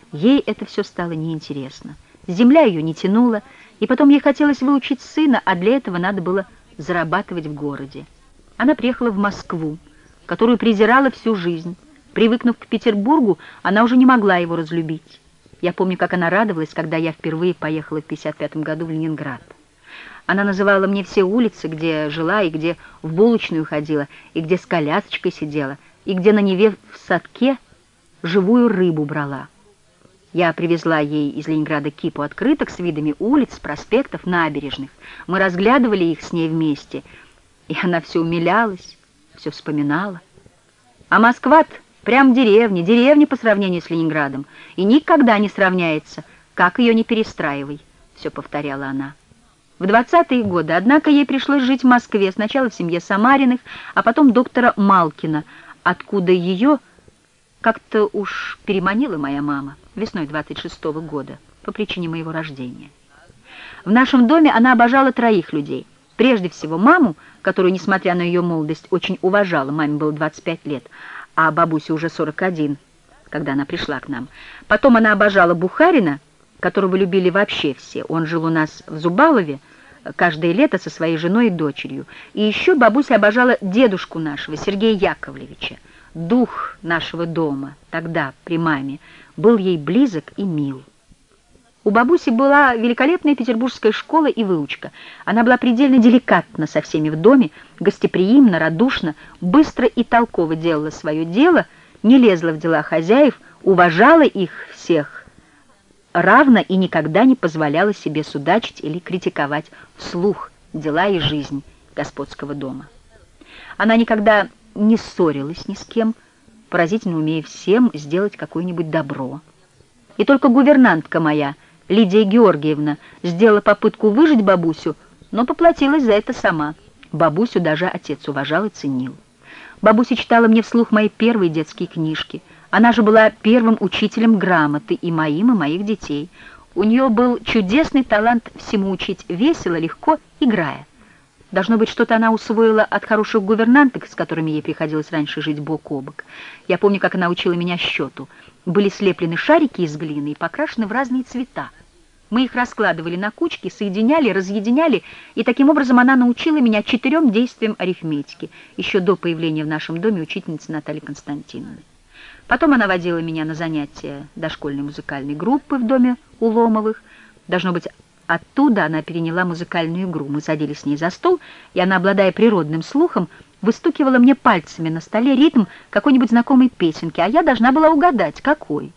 Ей это все стало неинтересно. Земля ее не тянула, и потом ей хотелось выучить сына, а для этого надо было зарабатывать в городе. Она приехала в Москву, которую презирала всю жизнь. Привыкнув к Петербургу, она уже не могла его разлюбить. Я помню, как она радовалась, когда я впервые поехала в 1955 году в Ленинград. Она называла мне все улицы, где жила, и где в булочную ходила, и где с колясочкой сидела, и где на Неве в садке живую рыбу брала. Я привезла ей из Ленинграда кипу открыток с видами улиц, проспектов, набережных. Мы разглядывали их с ней вместе, и она все умилялась, все вспоминала. А Москва-то прям деревня по сравнению с Ленинградом, и никогда не сравняется, как ее не перестраивай, все повторяла она. В 20-е годы, однако, ей пришлось жить в Москве, сначала в семье Самариных, а потом доктора Малкина, откуда ее как-то уж переманила моя мама весной 26-го года по причине моего рождения. В нашем доме она обожала троих людей. Прежде всего маму, которую, несмотря на ее молодость, очень уважала, маме было 25 лет, а бабусе уже 41, когда она пришла к нам. Потом она обожала Бухарина, которого любили вообще все. Он жил у нас в Зубалове каждое лето со своей женой и дочерью. И еще бабуся обожала дедушку нашего, Сергея Яковлевича. Дух нашего дома тогда, при маме, был ей близок и мил. У бабуси была великолепная петербургская школа и выучка. Она была предельно деликатна со всеми в доме, гостеприимна, радушна, быстро и толково делала свое дело, не лезла в дела хозяев, уважала их всех равно и никогда не позволяла себе судачить или критиковать вслух дела и жизнь господского дома. Она никогда не ссорилась ни с кем, поразительно умея всем сделать какое-нибудь добро. И только гувернантка моя, Лидия Георгиевна, сделала попытку выжить бабусю, но поплатилась за это сама. Бабусю даже отец уважал и ценил. Бабуся читала мне вслух мои первые детские книжки. Она же была первым учителем грамоты и моим, и моих детей. У нее был чудесный талант всему учить весело, легко, играя. Должно быть, что-то она усвоила от хороших гувернанток, с которыми ей приходилось раньше жить бок о бок. Я помню, как она учила меня счету. Были слеплены шарики из глины и покрашены в разные цвета. Мы их раскладывали на кучки, соединяли, разъединяли, и таким образом она научила меня 4 действиям арифметики, еще до появления в нашем доме учительницы Натальи Константиновны. Потом она водила меня на занятия дошкольной музыкальной группы в доме у Ломовых. Должно быть, оттуда она переняла музыкальную игру. Мы садились с ней за стол, и она, обладая природным слухом, выстукивала мне пальцами на столе ритм какой-нибудь знакомой песенки, а я должна была угадать, какой.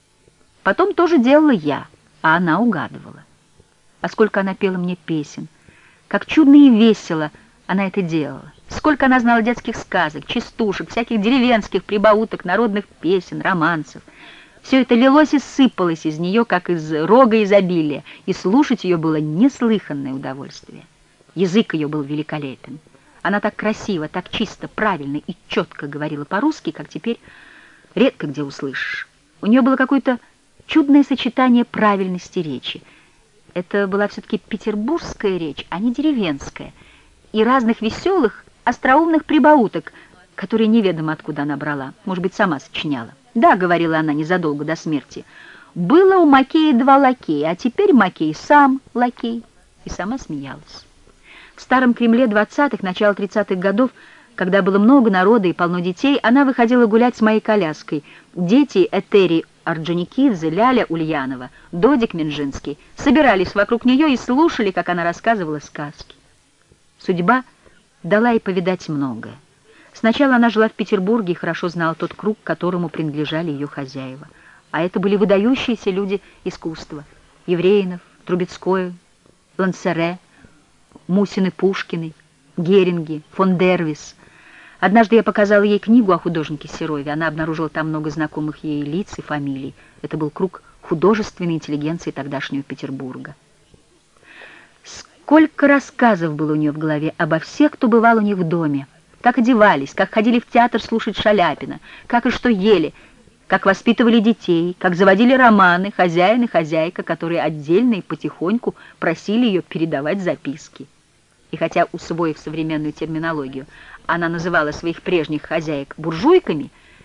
Потом тоже делала я, а она угадывала. А сколько она пела мне песен, как чудно и весело она это делала. Сколько она знала детских сказок, частушек, всяких деревенских прибауток, народных песен, романсов. Все это лилось и сыпалось из нее, как из рога изобилия, и слушать ее было неслыханное удовольствие. Язык ее был великолепен. Она так красиво, так чисто, правильно и четко говорила по-русски, как теперь редко где услышишь. У нее было какое-то чудное сочетание правильности речи. Это была все-таки петербургская речь, а не деревенская, и разных веселых, остроумных прибауток, которые неведомо откуда она брала, может быть, сама сочиняла. «Да», — говорила она незадолго до смерти, — «было у Макея 2 лакея, а теперь Макей сам лакей». И сама смеялась. В старом Кремле 20-х, начала 30-х годов, когда было много народа и полно детей, она выходила гулять с моей коляской. Дети Этери Орджоникидзе, Ляля Ульянова, Додик Минжинский собирались вокруг нее и слушали, как она рассказывала сказки. Судьба дала ей повидать многое. Сначала она жила в Петербурге и хорошо знала тот круг, которому принадлежали ее хозяева. А это были выдающиеся люди искусства. Евреинов, Трубецкой, Лансере, Мусины, Пушкины, Геринги, фон Дервис. Однажды я показала ей книгу о художнике Серове. Она обнаружила там много знакомых ей лиц и фамилий. Это был круг художественной интеллигенции тогдашнего Петербурга. Сколько рассказов было у нее в голове обо всех, кто бывал у них в доме. Как одевались, как ходили в театр слушать Шаляпина, как и что ели, как воспитывали детей, как заводили романы хозяин и хозяйка, которые отдельно и потихоньку просили ее передавать записки. И хотя, усвоив современную терминологию, она называла своих прежних хозяек буржуйками,